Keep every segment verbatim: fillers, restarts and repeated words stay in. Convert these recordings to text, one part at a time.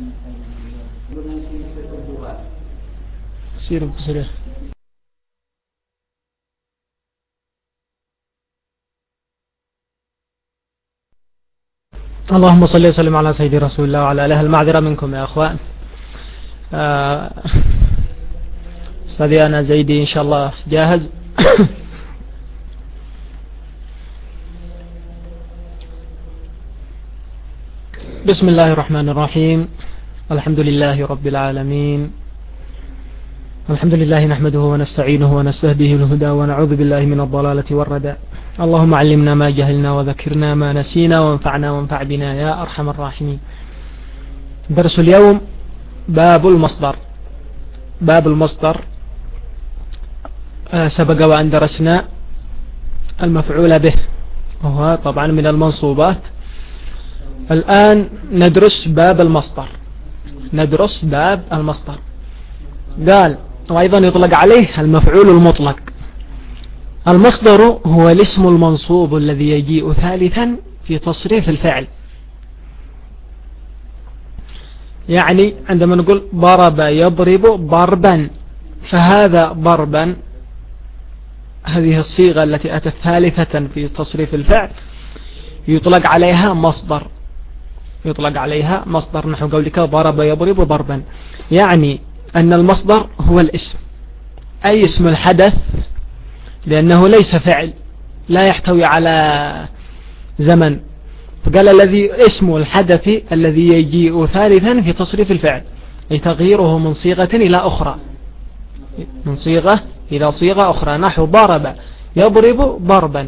سير بسرعة. اللهم صل وسلم على سيدي رسول الله وعلى آله. المعذرة منكم يا أخوان. أستاذي أنا زيدي إن شاء الله جاهز. بسم الله الرحمن الرحيم. الحمد لله رب العالمين. الحمد لله نحمده ونستعينه ونستهديه الهدى ونعوذ بالله من الضلالة والردى. اللهم علمنا ما جهلنا وذكرنا ما نسينا وانفعنا وانفع بنا يا أرحم الراحمين. درس اليوم باب المصدر. باب المصدر سبق وأن درسنا المفعول به وهو طبعا من المنصوبات. الآن ندرس باب المصدر. ندرس باب المصدر. قال وأيضا يطلق عليه المفعول المطلق. المصدر هو الاسم المنصوب الذي يجيء ثالثا في تصريف الفعل. يعني عندما نقول ضرب يضرب ضربا، فهذا ضربا هذه الصيغة التي أتت ثالثة في تصريف الفعل يطلق عليها مصدر. يطلق عليها مصدر نحو قولك ضرب يضرب ضربا، يعني أن المصدر هو الاسم، أي اسم الحدث، لأنه ليس فعل لا يحتوي على زمن. فقال الذي اسم الحدث الذي يجيء ثالثا في تصريف الفعل، أي تغييره من صيغة إلى أخرى، من صيغة إلى صيغة أخرى. نحو ضرب يضرب ضربا،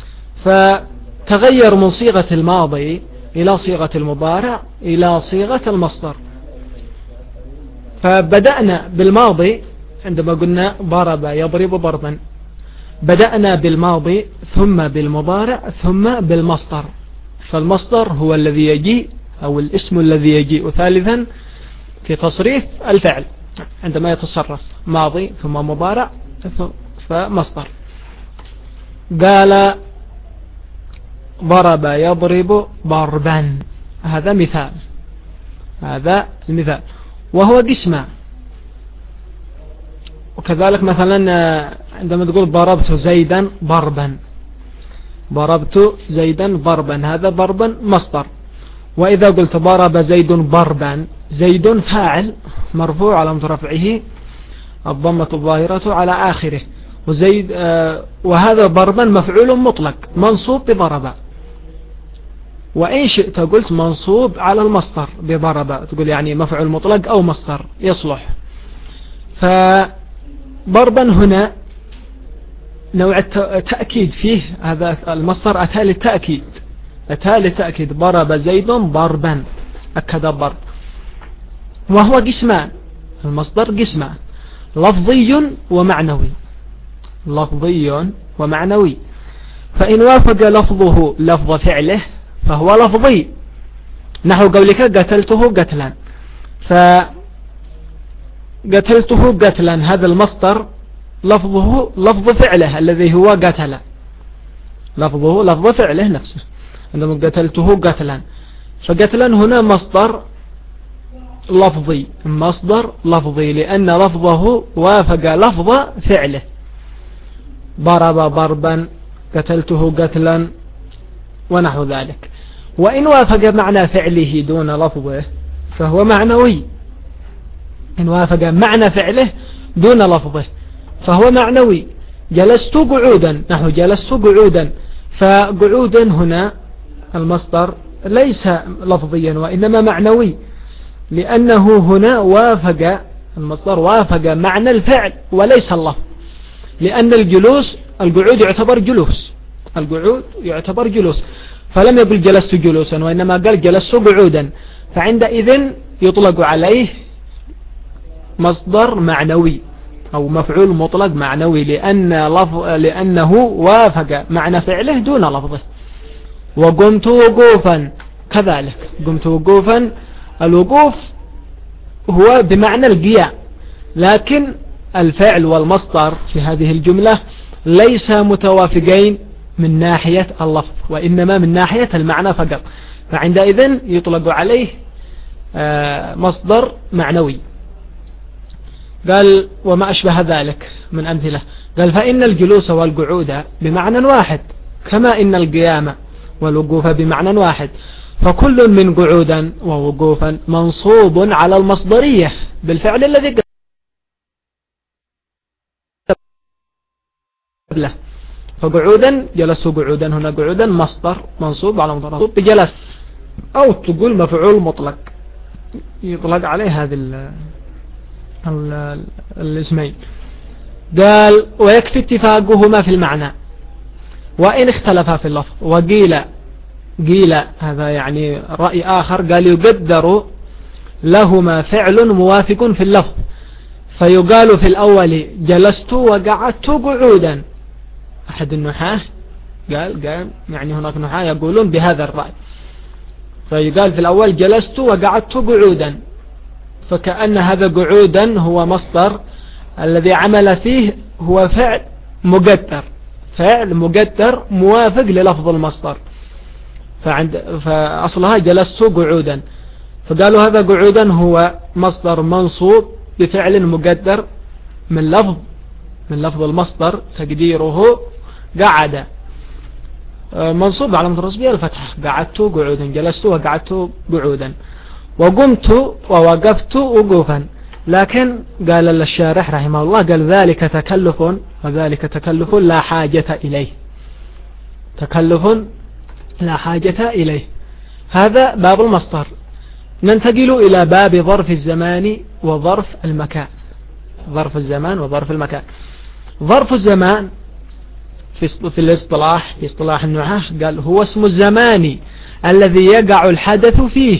فتغير من صيغة الماضي إلى صيغة المضارع إلى صيغة المصدر. فبدأنا بالماضي عندما قلنا ضرب يضرب ضربا، بدأنا بالماضي ثم بالمضارع ثم بالمصدر. فالمصدر هو الذي يجيء أو الاسم الذي يجيء ثالثا في تصريف الفعل عندما يتصرف ماضي ثم مضارع فمصدر. قال ضرب يضرب ضربا، هذا مثال، هذا المثال، وهو قسمة. وكذلك مثلا عندما تقول ضربت زيدا ضربا، ضربت زيدا ضربا، هذا ضربا مصدر. وإذا قلت ضرب زيد ضربا، زيد فاعل مرفوع على رفعه الضمة الظاهرة على آخره، وزيد آه وهذا ضربا مفعول مطلق منصوب بضرب. وإن شئت قلت منصوب على المصدر بضرب، تقول يعني مفعول مطلق أو مصدر يصلح. فضربا هنا نوع التأكيد فيه، هذا المصدر أتى للتأكيد، أتى للتأكيد. ضرب زيد ضربا، أكد الضرب. وهو قسمان، المصدر قسمان، لفظي ومعنوي، لفظي ومعنوي. فإن وافق لفظه لفظ فعله فهو لفظي، نحو قولك قتلته قتلا، فقتلته قتلا هذا المصدر لفظه لفظ فعله الذي هو قتل، لفظه لفظ فعله نفسه. عندما قتلته قتلا، فقتلا هنا مصدر لفظي، مصدر لفظي لأن لفظه وافق لفظ فعله. ضرب ضربا، قتلته قتلا، ونحو ذلك. وإن وافق معنى فعله دون لفظه فهو معنوي. إن وافق معنى فعله دون لفظه فهو معنوي. جلست قعودا، نحو جلست قعودا، فقعودا هنا المصدر ليس لفظيا وإنما معنوي، لأنه هنا وافق، المصدر وافق معنى الفعل وليس اللفظ. لأن الجلوس، القعود يعتبر جلوس، القعود يعتبر جلوس، فلم يقل جلست جلوسا وإنما قال جلست قعودا، فعندئذ يطلق عليه مصدر معنوي أو مفعول مطلق معنوي، لأن لفظ لأنه وافق معنى فعله دون لفظه. وقمت وقوفا كذلك، قمت وقوفا، الوقوف هو بمعنى القيام، لكن الفعل والمصدر في هذه الجملة ليس متوافقين من ناحية اللفظ وإنما من ناحية المعنى فقط، فعندئذ يطلق عليه مصدر معنوي. قال وما أشبه ذلك من أمثلة. قال فإن الجلوس والقعود بمعنى واحد كما إن القيام والوقوف بمعنى واحد، فكل من قعودا ووقوفا منصوب على المصدرية بالفعل الذي قبله. فقعودا جلسوا قعودا، هنا قعودا مصدر منصوب على مصدر بجلس، أو تقول مفعول مطلق يطلق عليه هذه ال ال الاسمين. قال ويكفي اتفاقهما في المعنى وإن اختلفا في اللفظ. وقيل قيل هذا يعني رأي آخر، قال يقدر لهما فعل موافق في اللفظ، فيقال في الأول جلست وقعدت قعودا. أحد النحاة قال, قال يعني هناك نحاة يقولون بهذا الرأي، فيقال في الأول جلست وقعدت قعودا، فكأن هذا قعودا هو مصدر الذي عمل فيه هو فعل مقدر، فعل مقدر موافق للفظ المصدر، فعند فأصلها جلست قعودا، فقالوا هذا قعودا هو مصدر منصوب بفعل مقدر من لفظ من لفظ المصدر تقديره قعد، منصوب على مترصبية الفتحة، قعدت قعودا، جلست وقعدت قعودا، وقمت ووقفت وقوفا. لكن قال الشارح رحمه الله قال ذلك تكلف، وذلك تكلف لا حاجة إليه، تكلف لا حاجة إليه. هذا باب المصدر. ننتقل إلى باب ظرف الزمان وظرف المكان. ظرف الزمان وظرف المكان. ظرف الزمان في في الاصطلاح في اصطلاح النحاة قال هو اسم الزمان الذي يقع الحدث فيه،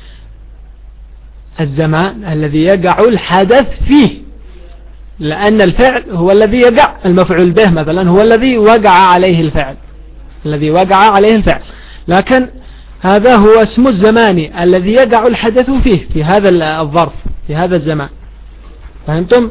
الزمان الذي يقع الحدث فيه، لأن الفعل هو الذي يقع، المفعول به مثلا هو الذي وقع عليه الفعل، الذي وقع عليه الفعل، لكن هذا هو اسم الزمان الذي يقع الحدث فيه في هذا الظرف في هذا الزمان. فهمتم؟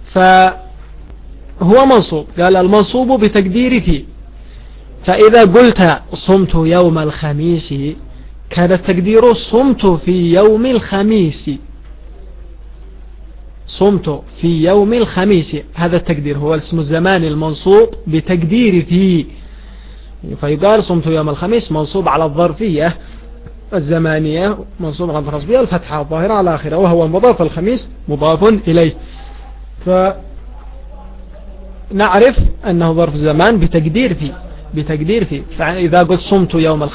فهو منصوب. قال المنصوب بتقدير فيه. فإذا قلت صمت يوم الخميس كان التقدير صمت في يوم الخميس، صمت في يوم الخميس، هذا التقدير هو اسم الزمان المنصوب بتقدير فيه. فيقال صمت يوم الخميس منصوب على الظرفية الزمانية، منصوب على الظرفية الفتحة الظاهرة على آخره، وهو مضاف، الخميس مضاف إليه. فنعرف أنه ظرف زمان بتقدير فيه بتقدير فيه. فإذا قلت صمت يوم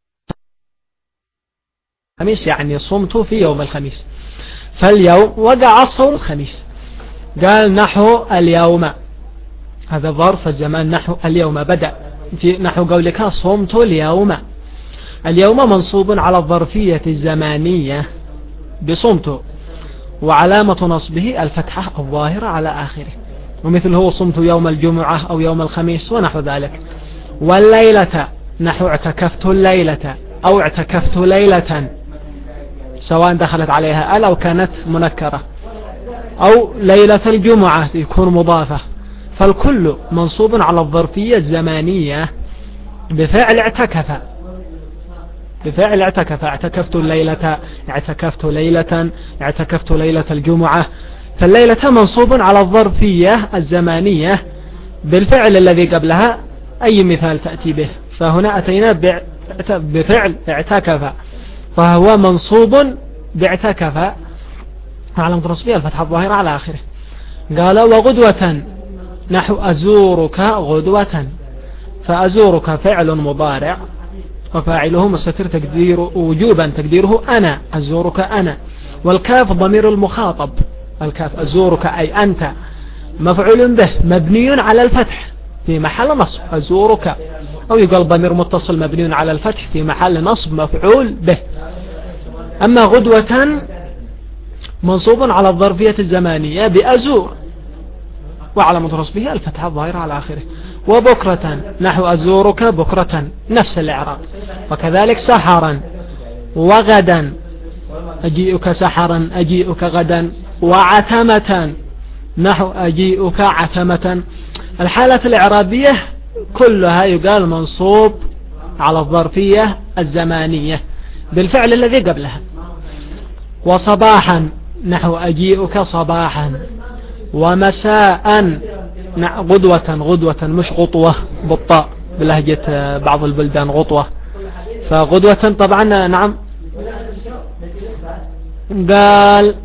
الخميس يعني صمت في يوم الخميس، فاليوم وقع صوم الخميس. قال نحو اليوم، هذا ظرف الزمان نحو اليوم، بدأ في نحو قولك صمت اليوم. اليوم منصوب على الظرفية الزمانية بصمت، وعلامة نصبه الفتحة الظاهرة على آخره، ومثل هو صمت يوم الجمعة أو يوم الخميس ونحو ذلك. والليلة نحو اعتكفت الليلة أو اعتكفت ليلة، سواء دخلت عليها ال أو كانت منكرة، أو ليلة الجمعة يكون مضافة، فالكل منصوب على الظرفية الزمانية بفعل اعتكف، بفعل اعتكف، اعتكفت الليلة، اعتكفت ليلة، اعتكفت ليلة الجمعة. فالليلة منصوب على الظرفية الزمانية بالفعل الذي قبلها أي مثال تأتي به، فهنا أتينا بفعل اعتكف، فهو منصوب باعتكف على مترصبية الفتحة الظاهرة على آخره. قال وغدوة نحو أزورك غدوة، فأزورك فعل مضارع وفاعله مستتر تقدير وجوبا تقديره أنا، أزورك أنا. والكاف ضمير المخاطب، الكاف أزورك أي أنت مفعول به مبني على الفتح في محل نصب أزورك، أو يقال ضمير متصل مبني على الفتح في محل نصب مفعول به. أما غدوة منصوب على الظرفية الزمانية بأزور، وعلى مترصبه الفتحة الظاهرة على آخره. وبكرة نحو أزورك بكرة نفس الإعراب. وكذلك سحرا وغدا أجيئك سحرا أجيئك غدا. وعتمة نحو أجيئك عتمة. الحالة الإعرابية كلها يقال منصوب على الظرفية الزمانية بالفعل الذي قبلها. وصباحا نحو أجيئك صباحا. ومساء غدوة غدوة مش غطوة بالطاء بلهجة بعض البلدان غطوة، فغدوة طبعا نعم. قال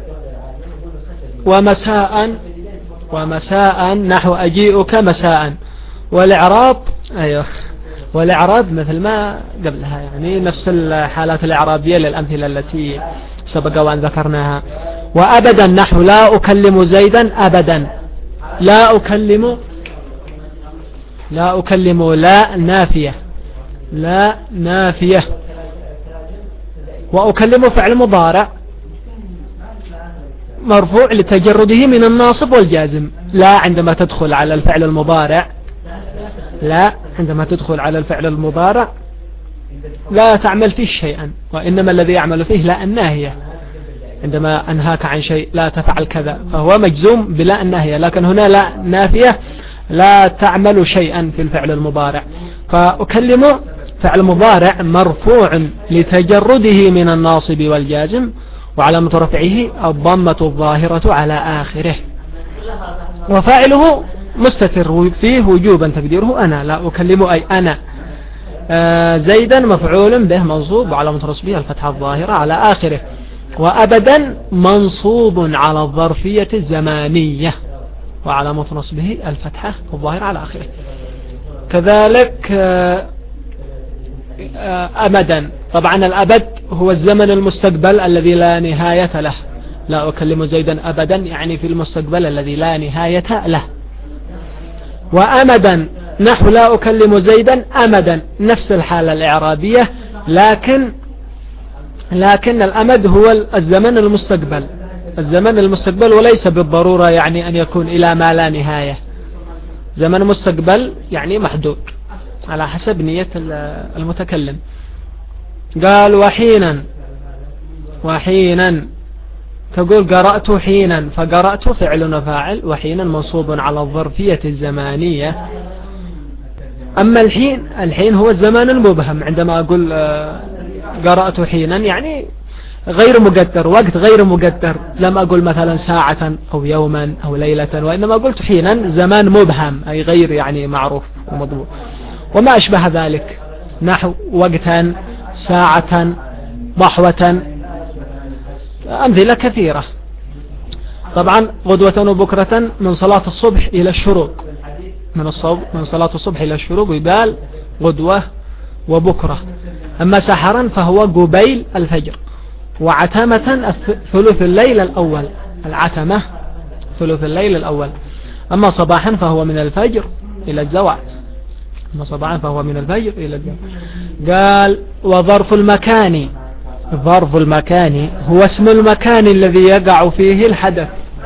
ومساء ومساء نحو أجيئك مساء. والإعراب أيوه والإعراب مثل ما قبلها، يعني نفس الحالات الإعرابية للأمثلة التي سبق وأن ذكرناها. وأبدا نحو لا أكلم زيدا أبدا. لا أكلم لا أكلم لا نافية لا نافية. وأكلم فعل مضارع مرفوع لتجرده من الناصب والجازم. لا عندما تدخل على الفعل المضارع لا عندما تدخل على الفعل المضارع لا تعمل فيه شيئا، وإنما الذي يعمل فيه لا الناهية. عندما أنهاك عن شيء لا تفعل كذا فهو مجزوم بلا الناهية، لكن هنا لا نافية لا تعمل شيئا في الفعل المضارع. فأكلم فعل مضارع مرفوع لتجرده من الناصب والجازم، وعلامة رفعه الضمة الظاهرة على آخره. وفاعله مستتر فيه وجوبا تقديره أنا. لا أكلم أي أنا. آه زيدا مفعول به منصوب وعلامة رفعه الفتحة الظاهرة على آخره. وأبدا منصوب على الظرفية الزمانية وعلامة نصبه الفتحة الظاهرة على آخره. كذلك آه أمدا طبعا الأبد هو الزمن المستقبل الذي لا نهاية له. لا أكلم زيدا أبدا يعني في المستقبل الذي لا نهاية له. وأمدا نحو لا أكلم زيدا أمدا نفس الحالة الإعرابية، لكن لكن الأمد هو الزمن المستقبل الزمن المستقبل وليس بالضرورة يعني أن يكون إلى ما لا نهاية. زمن مستقبل يعني محدود على حسب نية المتكلم. قال وحينا وحينا تقول قرأت حينا، فقرأت فعل وفاعل وحينا منصوب على الظرفية الزمانية. أما الحين الحين هو الزمان المبهم. عندما أقول قرأت حينا يعني غير مقدر، وقت غير مقدر. لم أقول مثلا ساعة أو يوما أو ليلة، وإنما قلت حينا زمان مبهم أي غير يعني معروف ومضبوط. وما أشبه ذلك نحو وقتا ساعة ضحوة، أمثلة كثيرة. طبعا غدوة وبكرة من صلاة الصبح إلى الشروق، من الصبح من صلاة الصبح إلى الشروق يبال غدوة وبكرة. أما سحرا فهو قبيل الفجر. وعتمة ثلث الليل الأول، العتمة ثلث الليل الأول. أما صباحا فهو من الفجر إلى الزوال. أما صباحا فهو من الفجر إلى الزوال. قال وظرف المكان ظرف المكان هو اسم المكان الذي يقع فيه الحدث.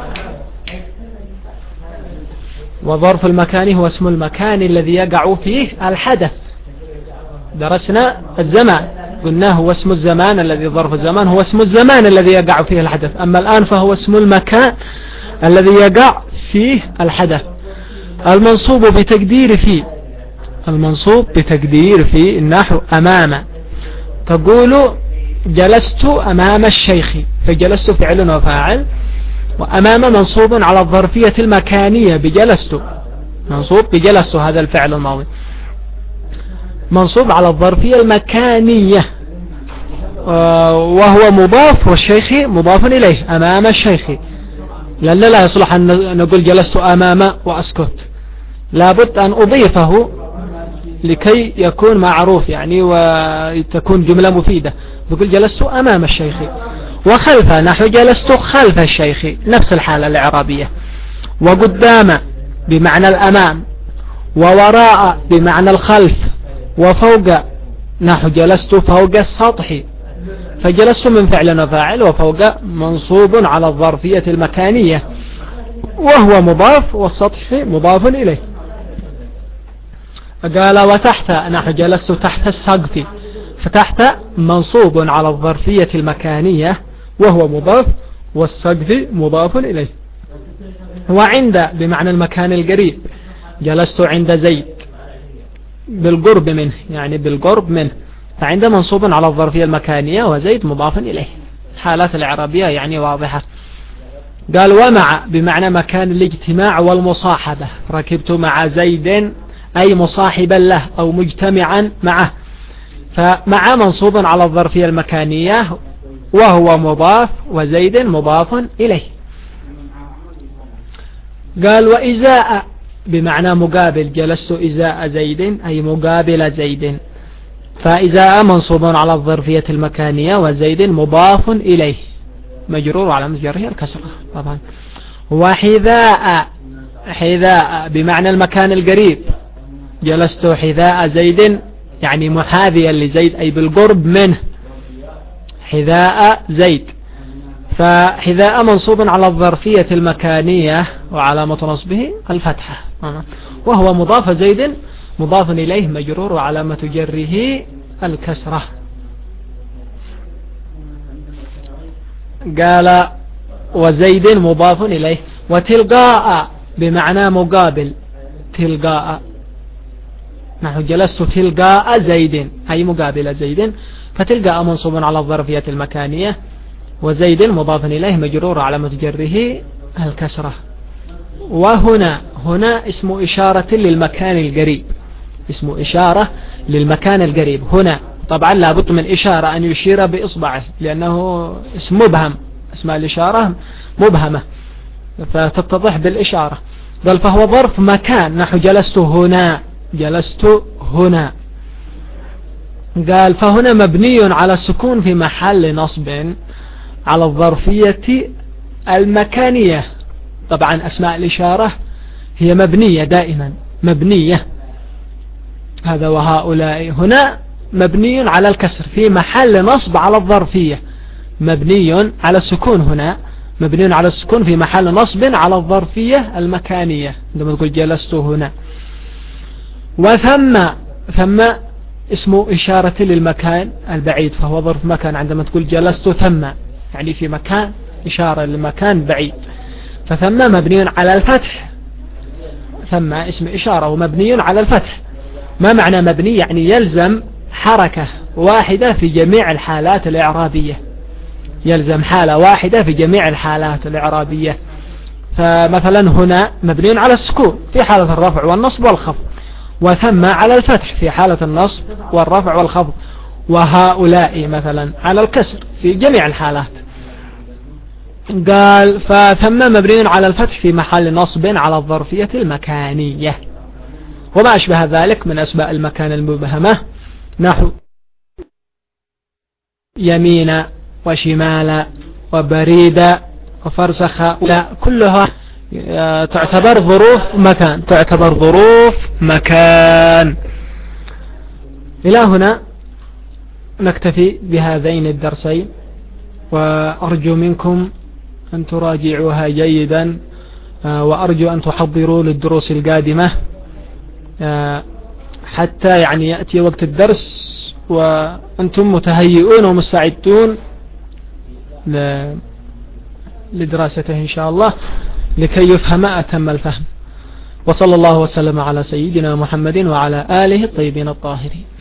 وظرف المكان هو اسم المكان الذي يقع فيه الحدث. درسنا الزمان قلنا هو اسم الزمان الذي ظرف الزمان هو اسم الزمان الذي يقع فيه الحدث. أما الآن فهو اسم المكان الذي يقع فيه الحدث. المنصوب بتقدير فيه المنصوب بتقدير فيه النحو أمام. تقول جلست أمام الشيخ، فجلست فعل وفاعل، وأمام منصوب على الظرفية المكانية بجلست، منصوب بجلست هذا الفعل الماضي منصوب على الظرفية المكانية، وهو مضاف والشيخ مضاف إليه أمام الشيخ. لأن لا يصلح أن نقول جلست أمام وأسكت، لابد أن أضيفه لكي يكون معروف يعني وتكون جملة مفيدة. بقول جلست أمام الشيخ. وخلفه نحو جلست خلف الشيخ، نفس الحالة الإعرابية. وقدام بمعنى الأمام، ووراء بمعنى الخلف، وفوق نحو جلست فوق السطح. فجلست من فعل وفاعل، وفوق منصوب على الظرفية المكانية وهو مضاف، والسطح مضاف إليه. قال وتحت نحو جلست تحت السقف، فتحت منصوب على الظرفية المكانية وهو مضاف، والسقف مضاف إليه. وعند بمعنى المكان القريب، جلست عند زيد بالقرب منه، يعني بالقرب منه، فعند منصوب على الظرفية المكانية وزيد مضاف إليه. حالات الإعرابية يعني واضحة. قال ومع بمعنى مكان الاجتماع والمصاحبة، ركبت مع زيد أي مصاحبا له أو مجتمعا معه، فمع منصوب على الظرفية المكانية وهو مضاف وزيد مضاف إليه. قال وإزاء بمعنى مقابل، جلست إزاء زيد أي مقابل زيد، فإزاء منصوب على الظرفية المكانية وزيد مضاف إليه مجرور على مجره الكسرة طبعا. وحذاء حذاء بمعنى المكان القريب، جلست حذاء زيد يعني محاذيا لزيد أي بالقرب منه، حذاء زيد. فحذاء منصوب على الظرفية المكانية وعلامة نصبه الفتحة، وهو مضاف زيد مضاف إليه مجرور وعلامة جره الكسرة. قال وزيد مضاف إليه. وتلقاء بمعنى مقابل، تلقاء نحو جلست تلقاء زيد أي مقابل زيد، فتلقاء منصوب على الظرفية المكانية وزيد مضاف إليه مجرور علامة جره الكسرة. وهنا هنا اسم إشارة للمكان القريب، اسم إشارة للمكان القريب. هنا طبعا لابد من إشارة أن يشير بإصبعه لأنه اسم مبهم، اسماء الإشارة مبهمة فتتضح بالإشارة. بل فهو ظرف مكان، نحو جلست هنا جلست هنا. قال فهنا مبني على السكون في محل نصب على الظرفية المكانية. طبعا أسماء الإشارة هي مبنية دائما مبنية، هذا وهؤلاء. هنا مبني على الكسر في محل نصب على الظرفية، مبني على السكون، هنا مبني على السكون في محل نصب على الظرفية المكانية عندما تقول جلست هنا. وثم ثم اسم إشارة للمكان البعيد، فهو ظرف مكان عندما تقول جلست ثم يعني في مكان، إشارة لمكان بعيد. فثم مبني على الفتح، ثم اسم إشارة ومبني على الفتح. ما معنى مبني؟ يعني يلزم حركة واحدة في جميع الحالات الإعرابية، يلزم حالة واحدة في جميع الحالات الإعرابية. فمثلا هنا مبني على السكون في حالة الرفع والنصب والخفض، وثم على الفتح في حالة النصب والرفع والخفض، وهؤلاء مثلا على الكسر في جميع الحالات. قال فثم مبني على الفتح في محل نصب على الظرفية المكانية. وما أشبه ذلك من أسماء المكان المبهمة نحو يمين وشمال وبريد وفرسخ، لا كلها تعتبر ظروف مكان، تعتبر ظروف مكان. إلى هنا نكتفي بهذين الدرسين، وأرجو منكم أن تراجعوها جيدا، وأرجو أن تحضروا للدروس القادمة حتى يعني يأتي وقت الدرس وأنتم متهيئون ومستعدون لدراسته إن شاء الله لكي يفهم أتم الفهم. وصلى الله وسلم على سيدنا محمد وعلى آله الطيبين الطاهرين.